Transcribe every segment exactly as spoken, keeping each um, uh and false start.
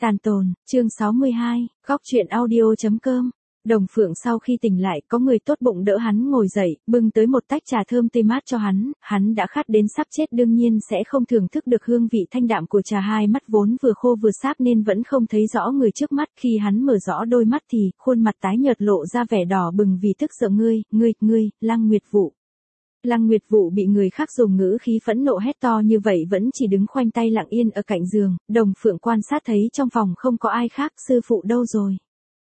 Tàn tồn, chương sáu mươi hai, góc truyện audio.com. Đồng Phượng sau khi tỉnh lại, có người tốt bụng đỡ hắn ngồi dậy, bưng tới một tách trà thơm tươi mát cho hắn, hắn đã khát đến sắp chết đương nhiên sẽ không thưởng thức được hương vị thanh đạm của trà, hai mắt vốn vừa khô vừa sáp nên vẫn không thấy rõ người trước mắt, khi hắn mở rõ đôi mắt thì, khuôn mặt tái nhợt lộ ra vẻ đỏ bừng vì tức giận. Ngươi, ngươi, ngươi, Lăng Nguyệt Vũ. Lăng Nguyệt Vũ bị người khác dùng ngữ khí phẫn nộ hét to như vậy vẫn chỉ đứng khoanh tay lặng yên ở cạnh giường, Đồng Phượng quan sát thấy trong phòng không có ai khác, sư phụ đâu rồi?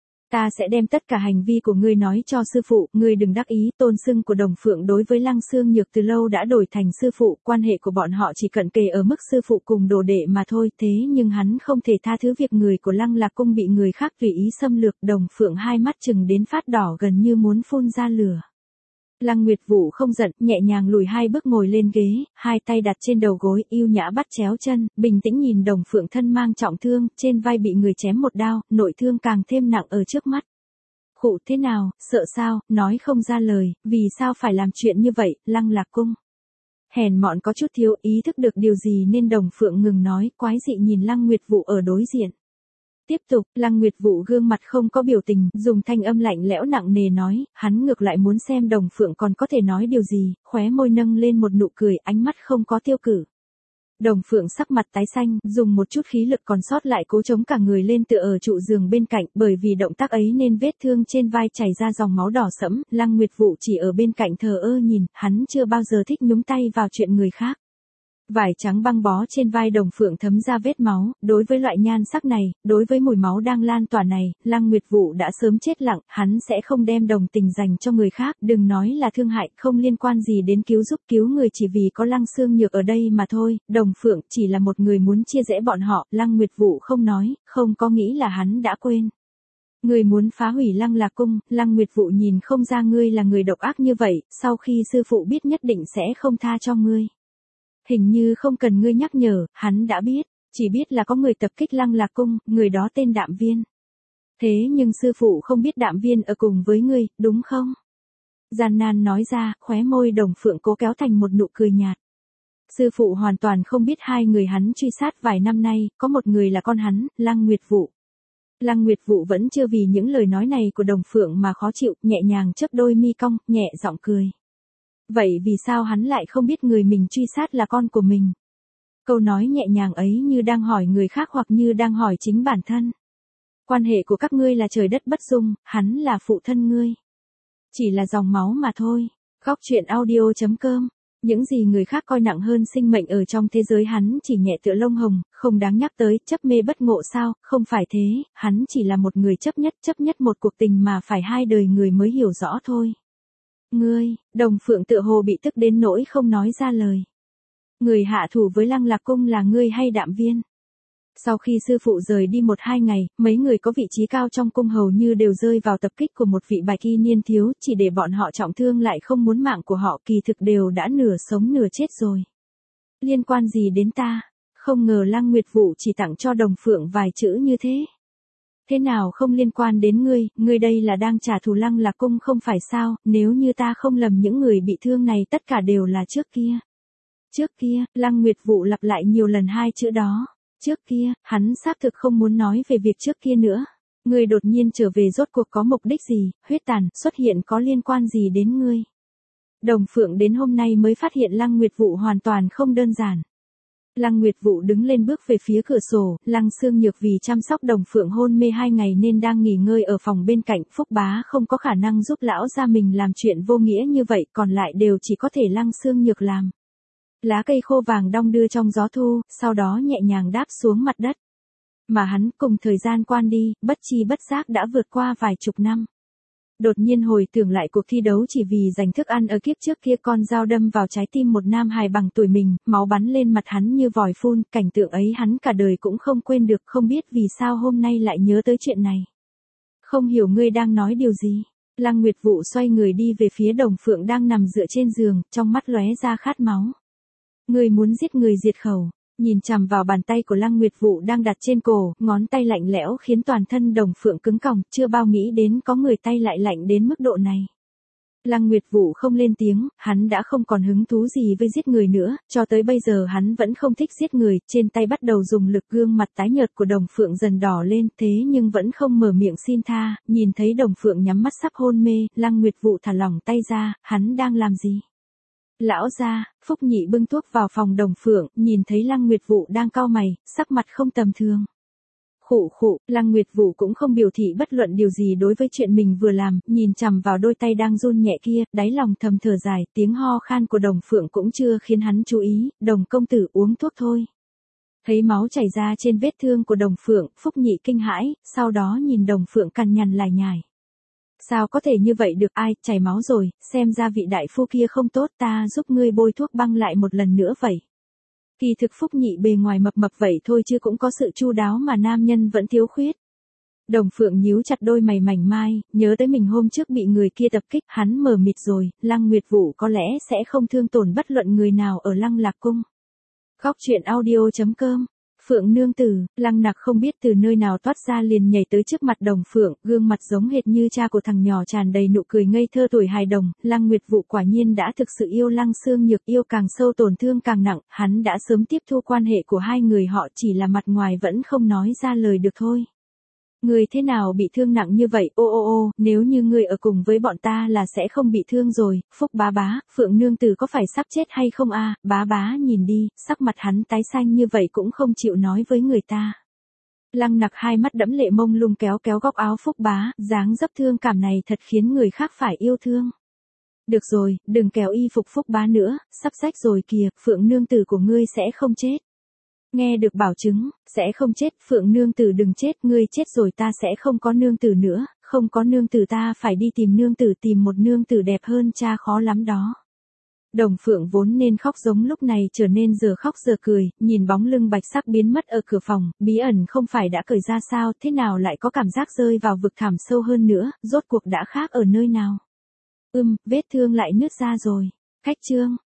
Ta sẽ đem tất cả hành vi của ngươi nói cho sư phụ, ngươi đừng đắc ý. Tôn xưng của Đồng Phượng đối với Lăng Xương Nhược từ lâu đã đổi thành sư phụ, quan hệ của bọn họ chỉ cận kề ở mức sư phụ cùng đồ đệ mà thôi, thế nhưng hắn không thể tha thứ việc người của Lăng Lạc Cung bị người khác tùy ý xâm lược. Đồng Phượng hai mắt chừng đến phát đỏ gần như muốn phun ra lửa. Lăng Nguyệt Vũ không giận, nhẹ nhàng lùi hai bước ngồi lên ghế, hai tay đặt trên đầu gối, yêu nhã bắt chéo chân, bình tĩnh nhìn Đồng Phượng thân mang trọng thương, trên vai bị người chém một đao, nội thương càng thêm nặng ở trước mắt. Khụ, thế nào, sợ sao, nói không ra lời, vì sao phải làm chuyện như vậy, Lăng Lạc Cung. Hèn mọn có chút thiếu ý thức được điều gì nên Đồng Phượng ngừng nói, quái dị nhìn Lăng Nguyệt Vũ ở đối diện. Tiếp tục, Lăng Nguyệt Vũ gương mặt không có biểu tình, dùng thanh âm lạnh lẽo nặng nề nói, hắn ngược lại muốn xem Đồng Phượng còn có thể nói điều gì, khóe môi nâng lên một nụ cười, ánh mắt không có tiêu cự. Đồng Phượng sắc mặt tái xanh, dùng một chút khí lực còn sót lại cố chống cả người lên tựa ở trụ giường bên cạnh, bởi vì động tác ấy nên vết thương trên vai chảy ra dòng máu đỏ sẫm, Lăng Nguyệt Vũ chỉ ở bên cạnh thờ ơ nhìn, hắn chưa bao giờ thích nhúng tay vào chuyện người khác. Vải trắng băng bó trên vai Đồng Phượng thấm ra vết máu, đối với loại nhan sắc này, đối với mùi máu đang lan tỏa này, Lăng Nguyệt Vũ đã sớm chết lặng, hắn sẽ không đem đồng tình dành cho người khác, đừng nói là thương hại, không liên quan gì đến cứu giúp cứu người chỉ vì có Lăng Xương Nhược ở đây mà thôi, Đồng Phượng chỉ là một người muốn chia rẽ bọn họ, Lăng Nguyệt Vũ không nói, không có nghĩ là hắn đã quên. Ngươi muốn phá hủy Lăng Lạc Cung, Lăng Nguyệt Vũ nhìn không ra ngươi là người độc ác như vậy, sau khi sư phụ biết nhất định sẽ không tha cho ngươi. Hình như không cần ngươi nhắc nhở, hắn đã biết, chỉ biết là có người tập kích Lăng Lạc Cung, người đó tên Đạm Viên. Thế nhưng sư phụ không biết Đạm Viên ở cùng với ngươi, đúng không? Gian nan nói ra, khóe môi Đồng Phượng cố kéo thành một nụ cười nhạt. Sư phụ hoàn toàn không biết hai người hắn truy sát vài năm nay, có một người là con hắn, Lăng Nguyệt Vũ. Lăng Nguyệt Vũ vẫn chưa vì những lời nói này của Đồng Phượng mà khó chịu, nhẹ nhàng chớp đôi mi cong, nhẹ giọng cười. Vậy vì sao hắn lại không biết người mình truy sát là con của mình? Câu nói nhẹ nhàng ấy như đang hỏi người khác hoặc như đang hỏi chính bản thân. Quan hệ của các ngươi là trời đất bất dung, hắn là phụ thân ngươi. Chỉ là dòng máu mà thôi. Góc truyện audio.com. Những gì người khác coi nặng hơn sinh mệnh ở trong thế giới hắn chỉ nhẹ tựa lông hồng, không đáng nhắc tới, chấp mê bất ngộ sao, không phải thế, hắn chỉ là một người chấp nhất, chấp nhất một cuộc tình mà phải hai đời người mới hiểu rõ thôi. Ngươi, Đồng Phượng tựa hồ bị tức đến nỗi không nói ra lời. Người hạ thủ với Lăng Lạc Cung là ngươi hay Đạm Viên? Sau khi sư phụ rời đi một hai ngày, mấy người có vị trí cao trong cung hầu như đều rơi vào tập kích của một vị bạch y niên thiếu, chỉ để bọn họ trọng thương lại không muốn mạng của họ, kỳ thực đều đã nửa sống nửa chết rồi. Liên quan gì đến ta? Không ngờ Lăng Nguyệt Vũ chỉ tặng cho Đồng Phượng vài chữ như thế. Thế nào không liên quan đến ngươi, ngươi đây là đang trả thù Lăng Lạc Cung không phải sao, nếu như ta không lầm những người bị thương này tất cả đều là trước kia. Trước kia, Lăng Nguyệt Vũ lặp lại nhiều lần hai chữ đó. Trước kia, hắn xác thực không muốn nói về việc trước kia nữa. Ngươi đột nhiên trở về rốt cuộc có mục đích gì, huyết tàn, xuất hiện có liên quan gì đến ngươi. Đồng Phượng đến hôm nay mới phát hiện Lăng Nguyệt Vũ hoàn toàn không đơn giản. Lăng Nguyệt Vũ đứng lên bước về phía cửa sổ, Lăng Xương Nhược vì chăm sóc Đồng Phượng hôn mê hai ngày nên đang nghỉ ngơi ở phòng bên cạnh, Phúc Bá không có khả năng giúp lão gia mình làm chuyện vô nghĩa như vậy, còn lại đều chỉ có thể Lăng Xương Nhược làm. Lá cây khô vàng đong đưa trong gió thu, sau đó nhẹ nhàng đáp xuống mặt đất. Mà hắn cùng thời gian quan đi, bất chi bất giác đã vượt qua vài chục năm. Đột nhiên hồi tưởng lại cuộc thi đấu chỉ vì giành thức ăn ở kiếp trước kia, con dao đâm vào trái tim một nam hài bằng tuổi mình, máu bắn lên mặt hắn như vòi phun, cảnh tượng ấy hắn cả đời cũng không quên được, không biết vì sao hôm nay lại nhớ tới chuyện này. Không hiểu ngươi đang nói điều gì. Lăng Nguyệt Vũ xoay người đi về phía Đồng Phượng đang nằm dựa trên giường, trong mắt lóe ra khát máu. Ngươi muốn giết người diệt khẩu. Nhìn chằm vào bàn tay của Lăng Nguyệt Vũ đang đặt trên cổ, ngón tay lạnh lẽo khiến toàn thân Đồng Phượng cứng còng, chưa bao nghĩ đến có người tay lại lạnh đến mức độ này. Lăng Nguyệt Vũ không lên tiếng, hắn đã không còn hứng thú gì với giết người nữa, cho tới bây giờ hắn vẫn không thích giết người, trên tay bắt đầu dùng lực, gương mặt tái nhợt của Đồng Phượng dần đỏ lên, thế nhưng vẫn không mở miệng xin tha, nhìn thấy Đồng Phượng nhắm mắt sắp hôn mê, Lăng Nguyệt Vũ thả lỏng tay ra, hắn đang làm gì? Lão gia, Phúc Nhị bưng thuốc vào phòng Đồng Phượng, nhìn thấy Lăng Nguyệt Vũ đang cau mày, sắc mặt không tầm thường. Khụ khụ, Lăng Nguyệt Vũ cũng không biểu thị bất luận điều gì đối với chuyện mình vừa làm, nhìn chằm vào đôi tay đang run nhẹ kia, đáy lòng thầm thở dài, tiếng ho khan của Đồng Phượng cũng chưa khiến hắn chú ý, Đồng công tử uống thuốc thôi. Thấy máu chảy ra trên vết thương của Đồng Phượng, Phúc Nhị kinh hãi, sau đó nhìn Đồng Phượng cằn nhằn lải nhải. Sao có thể như vậy được, ai, chảy máu rồi, xem ra vị đại phu kia không tốt, ta giúp ngươi bôi thuốc băng lại một lần nữa vậy. Kỳ thực Phúc Nhị bề ngoài mập mập vậy thôi chứ cũng có sự chu đáo mà nam nhân vẫn thiếu khuyết. Đồng Phượng nhíu chặt đôi mày mảnh mai, nhớ tới mình hôm trước bị người kia tập kích, hắn mờ mịt rồi, Lăng Nguyệt Vũ có lẽ sẽ không thương tổn bất luận người nào ở Lăng Lạc Cung. Góc truyện audio chấm com. Phượng nương tử, Lăng Nặc không biết từ nơi nào toát ra liền nhảy tới trước mặt Đồng Phượng, gương mặt giống hệt như cha của thằng nhỏ tràn đầy nụ cười ngây thơ tuổi hài đồng, Lăng Nguyệt Vũ quả nhiên đã thực sự yêu Lăng Xương Nhược, yêu càng sâu tổn thương càng nặng, hắn đã sớm tiếp thu quan hệ của hai người họ, chỉ là mặt ngoài vẫn không nói ra lời được thôi. Người thế nào bị thương nặng như vậy, ô ô ô, nếu như người ở cùng với bọn ta là sẽ không bị thương rồi, Phúc bá bá, Phượng nương tử có phải sắp chết hay không a? Bá bá nhìn đi, sắc mặt hắn tái xanh như vậy cũng không chịu nói với người ta. Lăng Nặc hai mắt đẫm lệ mông lung kéo kéo góc áo Phúc bá, dáng dấp thương cảm này thật khiến người khác phải yêu thương. Được rồi, đừng kéo y phục Phúc bá nữa, sắp rách rồi kìa, Phượng nương tử của ngươi sẽ không chết. Nghe được bảo chứng, sẽ không chết, Phượng nương tử đừng chết, ngươi chết rồi ta sẽ không có nương tử nữa, không có nương tử ta phải đi tìm nương tử, tìm một nương tử đẹp hơn cha khó lắm đó. Đồng Phượng vốn nên khóc giống lúc này trở nên giờ khóc giờ cười, nhìn bóng lưng bạch sắc biến mất ở cửa phòng, bí ẩn không phải đã cởi ra sao, thế nào lại có cảm giác rơi vào vực thẳm sâu hơn nữa, rốt cuộc đã khác ở nơi nào. Ưm, vết thương lại nứt ra rồi. Cách chương.